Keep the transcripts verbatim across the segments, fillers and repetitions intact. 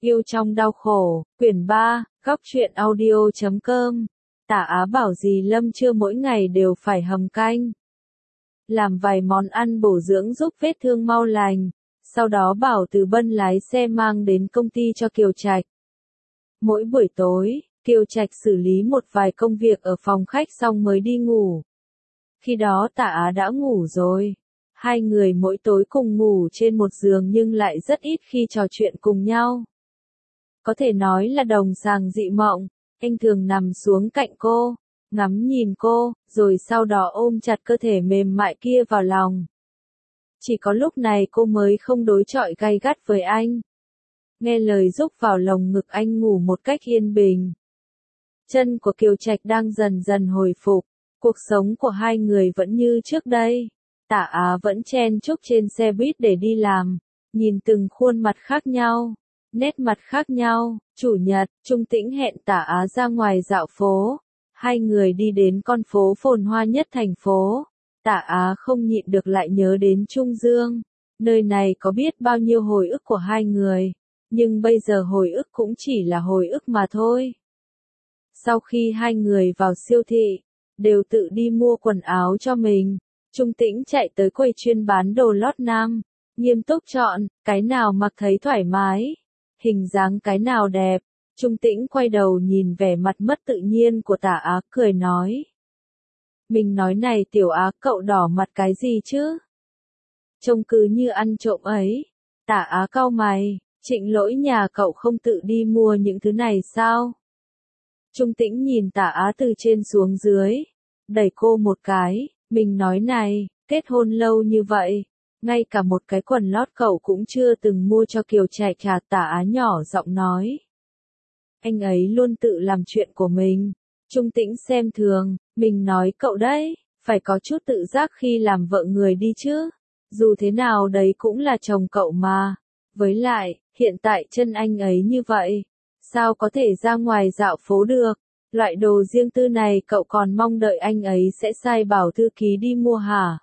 Yêu trong đau khổ, quyển ba, góc truyện audio chấm com. Tả Á bảo dì Lâm chưa mỗi ngày đều phải hầm canh. Làm vài món ăn bổ dưỡng giúp vết thương mau lành. Sau đó bảo Từ Bân lái xe mang đến công ty cho Kiều Trạch. Mỗi buổi tối, Kiều Trạch xử lý một vài công việc ở phòng khách xong mới đi ngủ. Khi đó Tả Á đã ngủ rồi. Hai người mỗi tối cùng ngủ trên một giường nhưng lại rất ít khi trò chuyện cùng nhau. Có thể nói là đồng sàng dị mộng, anh thường nằm xuống cạnh cô, ngắm nhìn cô, rồi sau đó ôm chặt cơ thể mềm mại kia vào lòng. Chỉ có lúc này cô mới không đối chọi gay gắt với anh. Nghe lời rúc vào lồng ngực anh ngủ một cách yên bình. Chân của Kiều Trạch đang dần dần hồi phục, cuộc sống của hai người vẫn như trước đây. Tả Á vẫn chen chúc trên xe buýt để đi làm, nhìn từng khuôn mặt khác nhau, nét mặt khác nhau. Chủ nhật, Trung Tĩnh hẹn Tả Á ra ngoài dạo phố. Hai người đi đến con phố phồn hoa nhất thành phố. Tả Á không nhịn được lại nhớ đến Trung Dương. Nơi này có biết bao nhiêu hồi ức của hai người, nhưng bây giờ hồi ức cũng chỉ là hồi ức mà thôi. Sau khi hai người vào siêu thị, đều tự đi mua quần áo cho mình, Trung Tĩnh chạy tới quầy chuyên bán đồ lót nam, nghiêm túc chọn, cái nào mặc thấy thoải mái, hình dáng cái nào đẹp. Trung Tĩnh quay đầu nhìn vẻ mặt mất tự nhiên của Tả Á cười nói. Mình nói này Tiểu Á, cậu đỏ mặt cái gì chứ? Trông cứ như ăn trộm ấy. Tả Á cau mày, Trịnh Lỗi nhà cậu không tự đi mua những thứ này sao? Trung Tĩnh nhìn Tả Á từ trên xuống dưới, đẩy cô một cái, mình nói này, kết hôn lâu như vậy, ngay cả một cái quần lót cậu cũng chưa từng mua cho Kiều Trạch à? Tả Á nhỏ giọng nói. Anh ấy luôn tự làm chuyện của mình. Trung Tĩnh xem thường, mình nói cậu đấy, phải có chút tự giác khi làm vợ người đi chứ. Dù thế nào đấy cũng là chồng cậu mà. Với lại, hiện tại chân anh ấy như vậy, sao có thể ra ngoài dạo phố được? Loại đồ riêng tư này cậu còn mong đợi anh ấy sẽ sai bảo thư ký đi mua hả?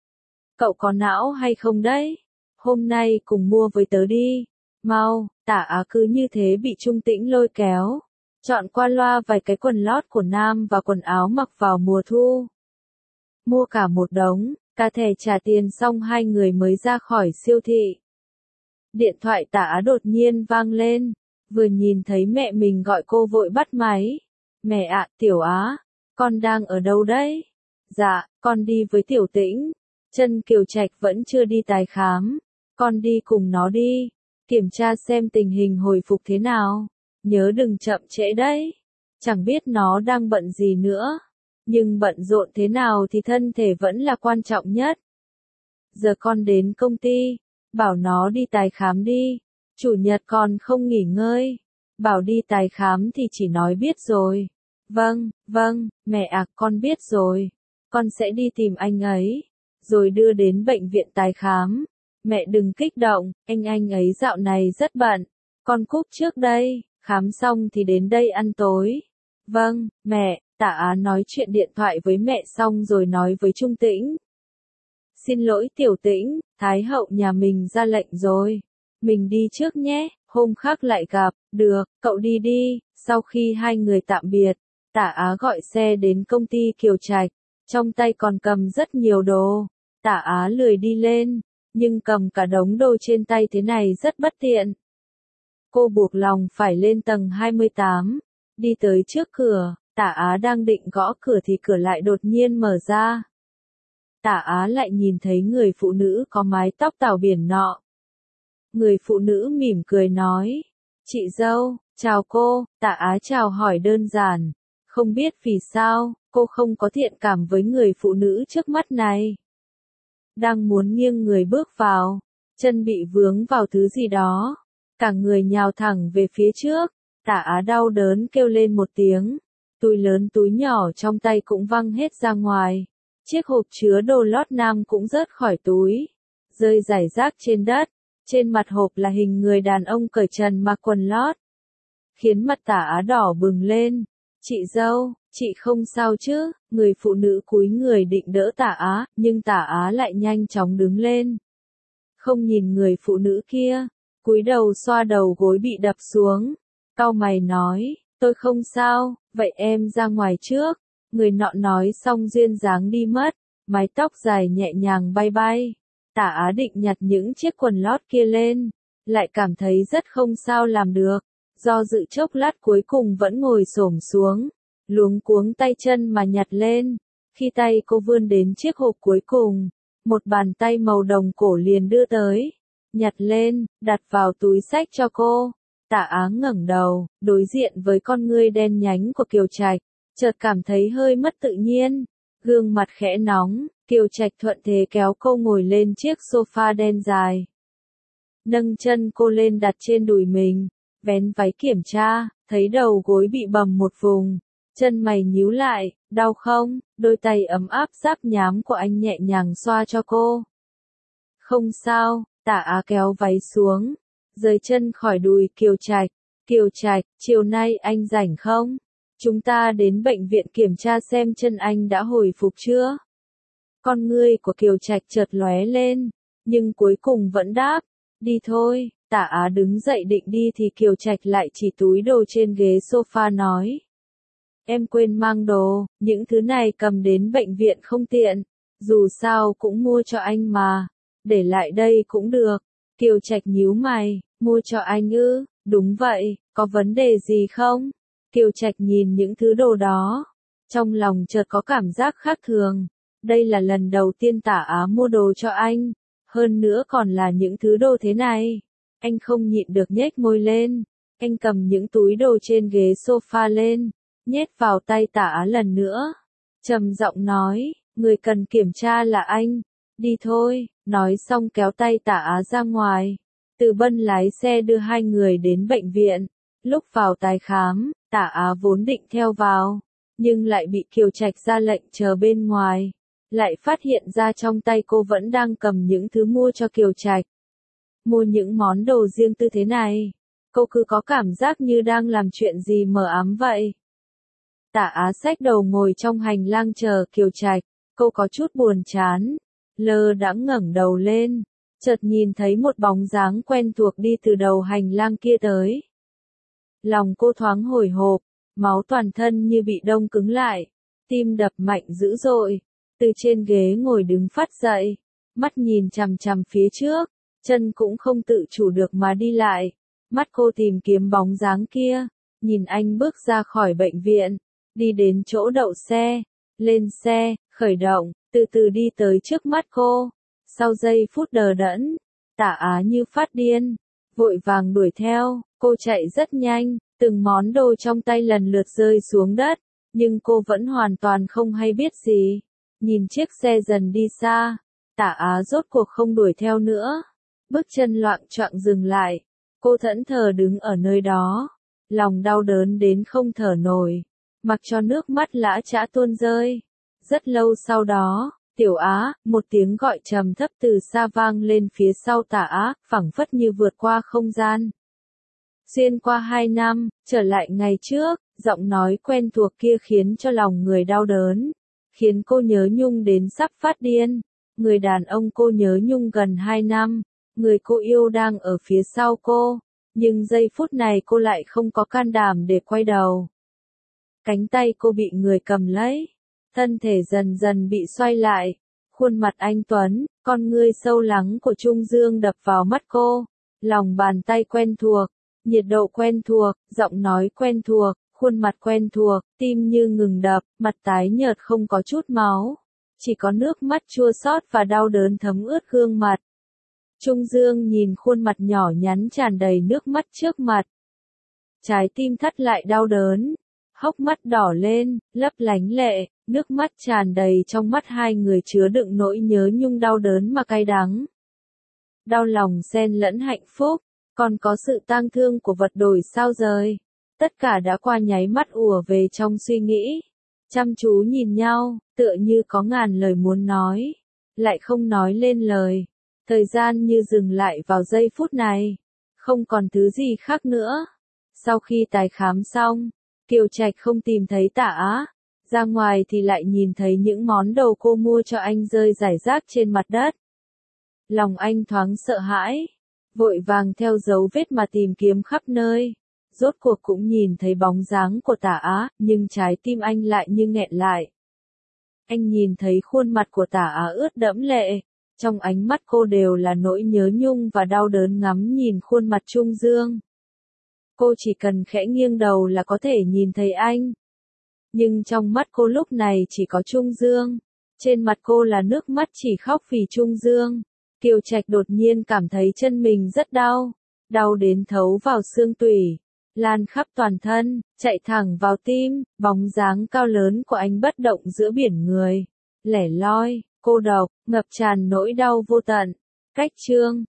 Cậu có não hay không đấy? Hôm nay cùng mua với tớ đi. Mau. Tả Á cứ như thế bị Trung Tĩnh lôi kéo, chọn qua loa vài cái quần lót của nam và quần áo mặc vào mùa thu. Mua cả một đống, cả thẻ trả tiền xong hai người mới ra khỏi siêu thị. Điện thoại Tả Á đột nhiên vang lên, vừa nhìn thấy mẹ mình gọi cô vội bắt máy. Mẹ ạ, Tiểu Á, con đang ở đâu đấy? Dạ, con đi với Tiểu Tĩnh. Chân Kiều Trạch vẫn chưa đi tái khám, con đi cùng nó đi. Kiểm tra xem tình hình hồi phục thế nào, nhớ đừng chậm trễ đấy. Chẳng biết nó đang bận gì nữa, nhưng bận rộn thế nào thì thân thể vẫn là quan trọng nhất. Giờ con đến công ty, bảo nó đi tái khám đi. Chủ nhật còn không nghỉ ngơi, bảo đi tái khám thì chỉ nói biết rồi. Vâng, vâng, mẹ ạ, con biết rồi. Con sẽ đi tìm anh ấy, rồi đưa đến bệnh viện tái khám. Mẹ đừng kích động, anh anh ấy dạo này rất bận. Con cúp trước đây, khám xong thì đến đây ăn tối. Vâng, mẹ. Tả Á nói chuyện điện thoại với mẹ xong rồi nói với Trung Tĩnh. Xin lỗi Tiểu Tĩnh, Thái hậu nhà mình ra lệnh rồi. Mình đi trước nhé, hôm khác lại gặp. Được, cậu đi đi. Sau khi hai người tạm biệt, Tả Á gọi xe đến công ty Kiều Trạch, trong tay còn cầm rất nhiều đồ. Tả Á lười đi lên, nhưng cầm cả đống đồ trên tay thế này rất bất tiện. Cô buộc lòng phải lên tầng hai mươi tám, đi tới trước cửa. Tả Á đang định gõ cửa thì cửa lại đột nhiên mở ra. Tả Á lại nhìn thấy người phụ nữ có mái tóc tảo biển nọ. Người phụ nữ mỉm cười nói, chị dâu, chào cô. Tả Á chào hỏi đơn giản, không biết vì sao, cô không có thiện cảm với người phụ nữ trước mắt này. Đang muốn nghiêng người bước vào, chân bị vướng vào thứ gì đó, cả người nhào thẳng về phía trước. Tả Á đau đớn kêu lên một tiếng, túi lớn túi nhỏ trong tay cũng văng hết ra ngoài, chiếc hộp chứa đồ lót nam cũng rớt khỏi túi, rơi rải rác trên đất. Trên mặt hộp là hình người đàn ông cởi trần mặc quần lót, khiến mặt Tả Á đỏ bừng lên. Chị dâu, chị không sao chứ? Người phụ nữ cúi người định đỡ Tả Á, nhưng Tả Á lại nhanh chóng đứng lên. Không nhìn người phụ nữ kia, cúi đầu xoa đầu gối bị đập xuống, cau mày nói, tôi không sao, vậy em ra ngoài trước. Người nọ nói xong duyên dáng đi mất, mái tóc dài nhẹ nhàng bay bay. Tả Á định nhặt những chiếc quần lót kia lên, lại cảm thấy rất không sao làm được, do dự chốc lát cuối cùng vẫn ngồi xổm xuống, luống cuống tay chân mà nhặt lên. Khi tay cô vươn đến chiếc hộp cuối cùng, một bàn tay màu đồng cổ liền đưa tới, nhặt lên, đặt vào túi xách cho cô. Tả Á ngẩng đầu, đối diện với con ngươi đen nhánh của Kiều Trạch, chợt cảm thấy hơi mất tự nhiên, gương mặt khẽ nóng. Kiều Trạch thuận thế kéo cô ngồi lên chiếc sofa đen dài, nâng chân cô lên đặt trên đùi mình, vén váy kiểm tra, thấy đầu gối bị bầm một vùng, chân mày nhíu lại, đau không? Đôi tay ấm áp giáp nhám của anh nhẹ nhàng xoa cho cô. Không sao. Tả Á kéo váy xuống, rời chân khỏi đùi Kiều Trạch. Kiều Trạch, chiều nay anh rảnh không? Chúng ta đến bệnh viện kiểm tra xem chân anh đã hồi phục chưa? Con ngươi của Kiều Trạch chợt lóe lên, nhưng cuối cùng vẫn đáp, đi thôi. Tả Á đứng dậy định đi thì Kiều Trạch lại chỉ túi đồ trên ghế sofa nói. Em quên mang đồ, những thứ này cầm đến bệnh viện không tiện, dù sao cũng mua cho anh mà, để lại đây cũng được. Kiều Trạch nhíu mày, mua cho anh ư? Đúng vậy, có vấn đề gì không? Kiều Trạch nhìn những thứ đồ đó, trong lòng chợt có cảm giác khác thường. Đây là lần đầu tiên Tả Á mua đồ cho anh, hơn nữa còn là những thứ đồ thế này. Anh không nhịn được nhếch môi lên, anh cầm những túi đồ trên ghế sofa lên, nhét vào tay Tả Á lần nữa. Trầm giọng nói, người cần kiểm tra là anh, đi thôi. Nói xong kéo tay Tả Á ra ngoài. Từ Bân lái xe đưa hai người đến bệnh viện. Lúc vào tái khám, Tả Á vốn định theo vào, nhưng lại bị Kiều Trạch ra lệnh chờ bên ngoài. Lại phát hiện ra trong tay cô vẫn đang cầm những thứ mua cho Kiều Trạch. Mua những món đồ riêng tư thế này, cô cứ có cảm giác như đang làm chuyện gì mờ ám vậy. Tả Á xách đầu ngồi trong hành lang chờ Kiều Trạch, cô có chút buồn chán, lơ đãng ngẩng đầu lên, chợt nhìn thấy một bóng dáng quen thuộc đi từ đầu hành lang kia tới. Lòng cô thoáng hồi hộp, máu toàn thân như bị đông cứng lại, tim đập mạnh dữ dội, từ trên ghế ngồi đứng phát dậy, mắt nhìn chằm chằm phía trước, chân cũng không tự chủ được mà đi lại, mắt cô tìm kiếm bóng dáng kia, nhìn anh bước ra khỏi bệnh viện, đi đến chỗ đậu xe, lên xe, khởi động, từ từ đi tới trước mắt cô. Sau giây phút đờ đẫn, Tả Á như phát điên, vội vàng đuổi theo, cô chạy rất nhanh, từng món đồ trong tay lần lượt rơi xuống đất, nhưng cô vẫn hoàn toàn không hay biết gì. Nhìn chiếc xe dần đi xa, Tả Á rốt cuộc không đuổi theo nữa, bước chân loạng choạng dừng lại, cô thẫn thờ đứng ở nơi đó, lòng đau đớn đến không thở nổi, mặc cho nước mắt lã chã tuôn rơi. Rất lâu sau đó, Tiểu Á, một tiếng gọi trầm thấp từ xa vang lên phía sau Tả Á, phảng phất như vượt qua không gian. Xuyên qua hai năm, trở lại ngày trước, giọng nói quen thuộc kia khiến cho lòng người đau đớn, khiến cô nhớ nhung đến sắp phát điên. Người đàn ông cô nhớ nhung gần hai năm, người cô yêu đang ở phía sau cô, nhưng giây phút này cô lại không có can đảm để quay đầu. Cánh tay cô bị người cầm lấy, thân thể dần dần bị xoay lại, khuôn mặt anh tuấn, con ngươi sâu lắng của Trung Dương đập vào mắt cô, lòng bàn tay quen thuộc, nhiệt độ quen thuộc, giọng nói quen thuộc, khuôn mặt quen thuộc, tim như ngừng đập, mặt tái nhợt không có chút máu, chỉ có nước mắt chua xót và đau đớn thấm ướt gương mặt. Trung Dương nhìn khuôn mặt nhỏ nhắn tràn đầy nước mắt trước mặt. Trái tim thắt lại đau đớn, hốc mắt đỏ lên, lấp lánh lệ, nước mắt tràn đầy trong mắt hai người chứa đựng nỗi nhớ nhung đau đớn mà cay đắng. Đau lòng xen lẫn hạnh phúc, còn có sự tang thương của vật đổi sao rời. Tất cả đã qua nháy mắt ùa về trong suy nghĩ. Chăm chú nhìn nhau, tựa như có ngàn lời muốn nói, lại không nói lên lời. Thời gian như dừng lại vào giây phút này, không còn thứ gì khác nữa. Sau khi tái khám xong, Kiều Trạch không tìm thấy Tả Á, ra ngoài thì lại nhìn thấy những món đồ cô mua cho anh rơi rải rác trên mặt đất. Lòng anh thoáng sợ hãi, vội vàng theo dấu vết mà tìm kiếm khắp nơi. Rốt cuộc cũng nhìn thấy bóng dáng của Tả Á, nhưng trái tim anh lại như nghẹn lại. Anh nhìn thấy khuôn mặt của Tả Á ướt đẫm lệ, trong ánh mắt cô đều là nỗi nhớ nhung và đau đớn ngắm nhìn khuôn mặt Trung Dương. Cô chỉ cần khẽ nghiêng đầu là có thể nhìn thấy anh. Nhưng trong mắt cô lúc này chỉ có Trung Dương. Trên mặt cô là nước mắt chỉ khóc vì Trung Dương. Kiều Trạch đột nhiên cảm thấy chân mình rất đau. Đau đến thấu vào xương tủy. Lan khắp toàn thân, chạy thẳng vào tim. Bóng dáng cao lớn của anh bất động giữa biển người. Lẻ loi, cô độc, ngập tràn nỗi đau vô tận. Cách chương